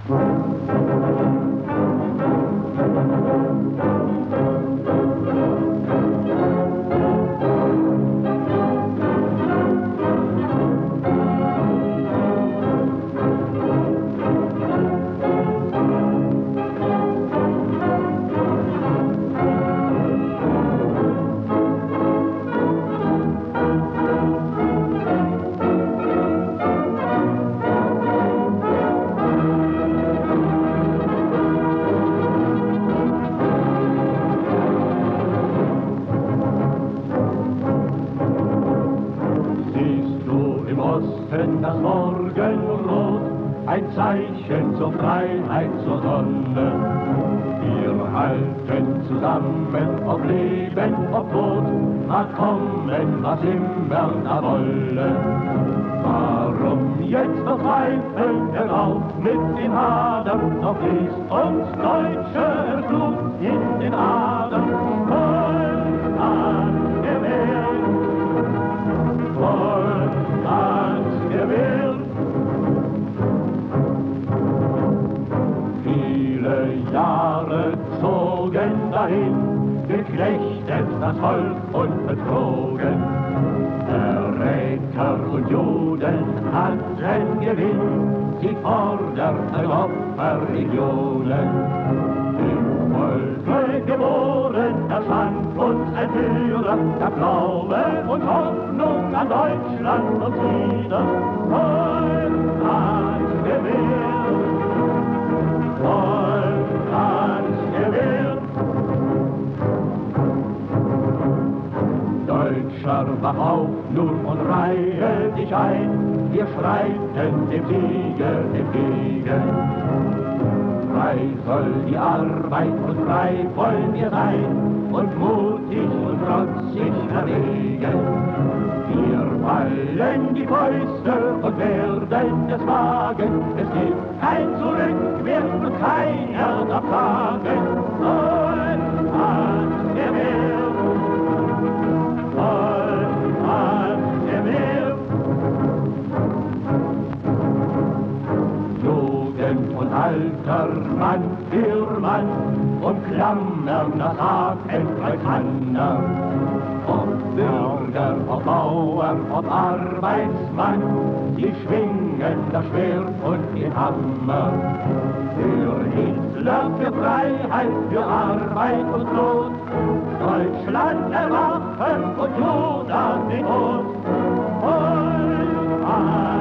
Das Morgenrot, ein Zeichen zur Freiheit, zur Sonne. Wir halten zusammen, ob Leben, ob Tod, mag kommen, was immer da wolle. Warum jetzt noch zweifeln, herauf mit dem Hader, noch fließt uns deutsche Blut in den Adern. Voll an der Welt, voll an der Welt. Viele Jahre zogen dahin, geknechtet das Volk und betrogen. Verräter und Juden hatten Gewinn, sie forderten Opferregionen. Im Volke geboren, erscheint uns ein Führer, der Glaube und Hoffnung an Deutschland und Frieden. Volk ans Gewehr, Volk ans Gewehr. Deutscher, wach auf nun und reihe dich ein, wir schreiten dem Siege entgegen. Frei soll die Arbeit und frei wollen wir sein und mutig und trotzig erwägen. Wir ballen die Fäuste und werden es wagen, es gibt kein Zurück mehr und keiner darf sagen. Und an der Wehr, und an der Wehr. Jugend und Alter, Mann für Mann, und klammern das Hakenkreuz Hanna. Ob Bürger, ob Bauer, ob Arbeitsmann, sie schwingen das Schwert und den Hammer. Für Hitler, für Freiheit, für Arbeit und Tod, Deutschland erwachen und Juda den Tod. Und